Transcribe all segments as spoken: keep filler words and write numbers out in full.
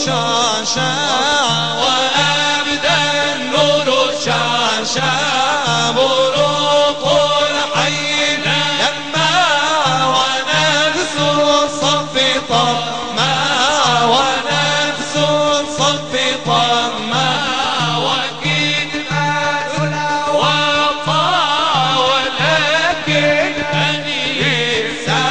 شاشا وأبدى النور شاشا بروق الحي لما ونفس الصف طما ونفس الصف طما وكلمة الوفا ولكن أنيسا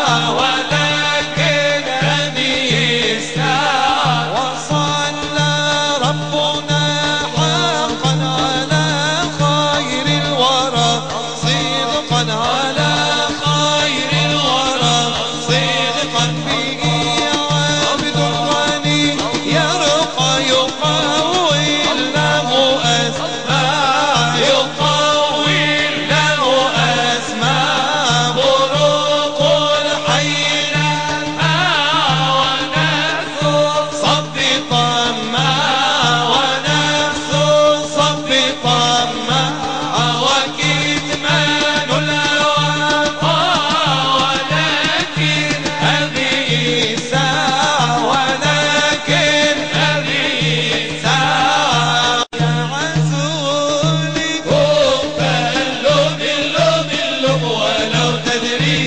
ولكن أنيسا وصلى ربنا حقا على خير الورى صدقا على خير الورى صدقا به عبد غني يرقى يقوي له أسماء يقوي له أسماء بروق الحي لما ونفس الصف طما ونفس الصف طما وكتمان الوفا ولكن هذه ساعة ولكن هذه ساعة يا عزولي بلو بلو بلو ولو تدري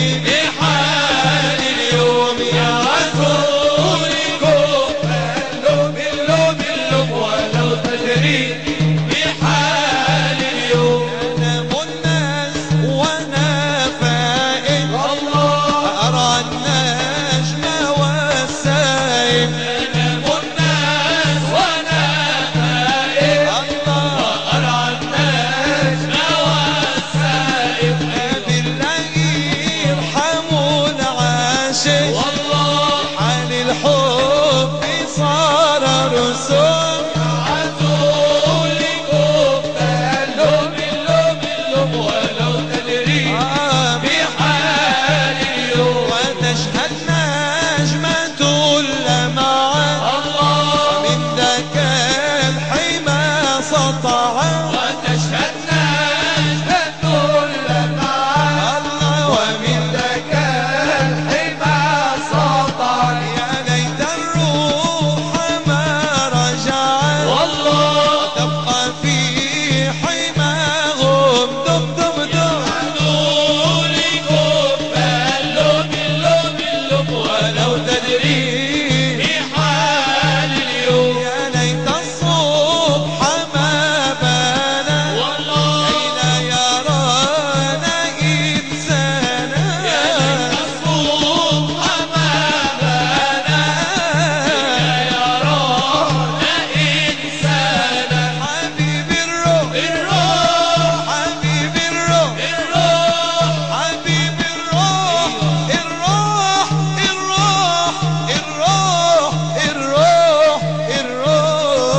بحال اليوم يا عزولي بلو بلو بلو ولو تدري بحال اليوم أنام الناس وأنا فائد أرى النجم والسائب أنام الناس وأنا فائد أرى النجم والسائب بالله يرحموا العاشق حال الحب صار رسوم عزولي بلو بلو بلو ولو تدري بحال اليوم وتشهد نجمة اللمعة ومن ذاك الحمى سطعا وتشهد نجمة اللمعة ومن ذاك الحمى سطعا يا ليت الروح ما رجعت وتبقى في حماهم دب دب دب عزولي بلو بلو بلو ولو تدري بحال اليوم يا ليت الصبح ما بانا كي لا يرانا إنسانا يا ليت الصبح ما بانا كي لا يرانا إنسانا حبيبي الروح الروح حبيبي الروح الروح حبيبي الروح الروح الروح الروح الروح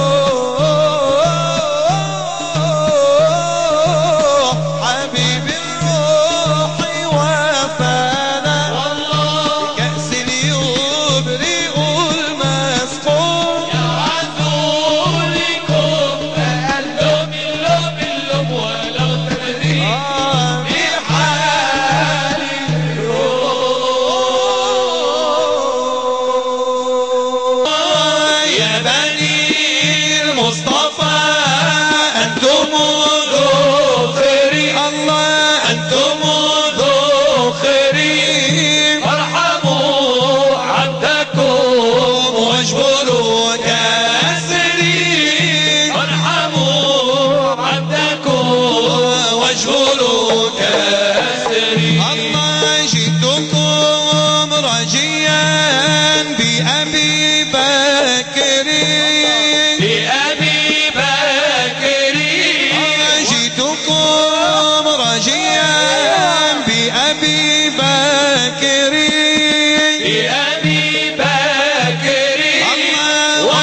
الروح حبيبي الروح وفانا بكأس يبرئ المسقوم يا عزولي بلو بلو بلو ولو تدري بحال الروح يا بني المصطفى أنتم ذخري الله أنتم ذخري ارحموا عبدكم واجبروا كسري ارحموا عبدكم واجبروا كسري الله جئتكم رجيا بأبي بكر بأبي بكر جئتكم رجيا بأبي بكر بأبي بكر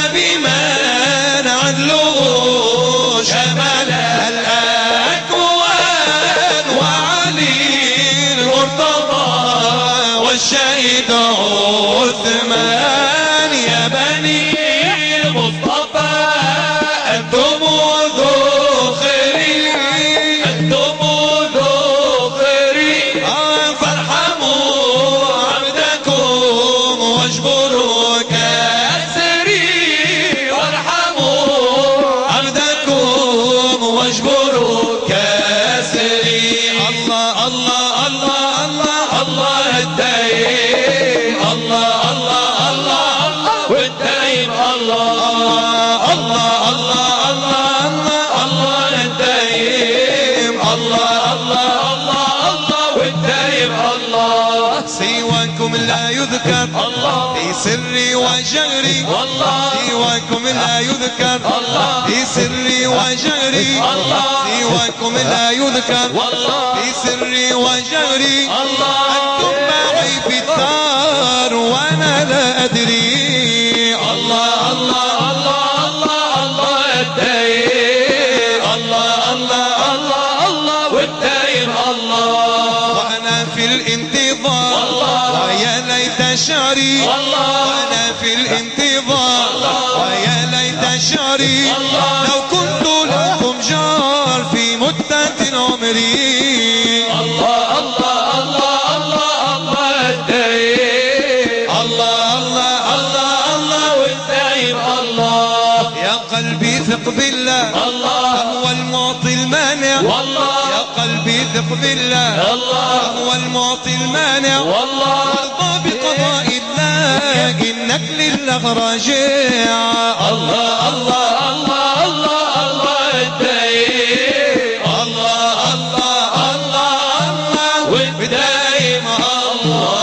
والدايم الله الله الله الله الله الله الدايم الله الله الله الله والدايم الله سواكم لا يذكر الله في سري وجهري والله سواكم لا يذكر الله في سري وجهري الله سواكم لا يذكر والله في سري وجهري الله أنتم معي في الدار وأنا لا أدري الله الله الله الله الله الدايم الله الله الله الله والدايم الله وأنا في الانتظار والله ويا ليت شعري والله وأنا في الانتظار والله ويا ليت شعري لو كنت لكم جار في مدة عمري الله الله الله الله الله الدايم الله الله الله الله والدايم الله يا قلبي ثق بالله الله هو المعطي المانع والله يا قلبي ثق بالله الله هو المعطي المانع والله وارضى بقضاء الله إنك لله راجع الله الله الله الله الله الدايم الله الله الله الله والدايم الله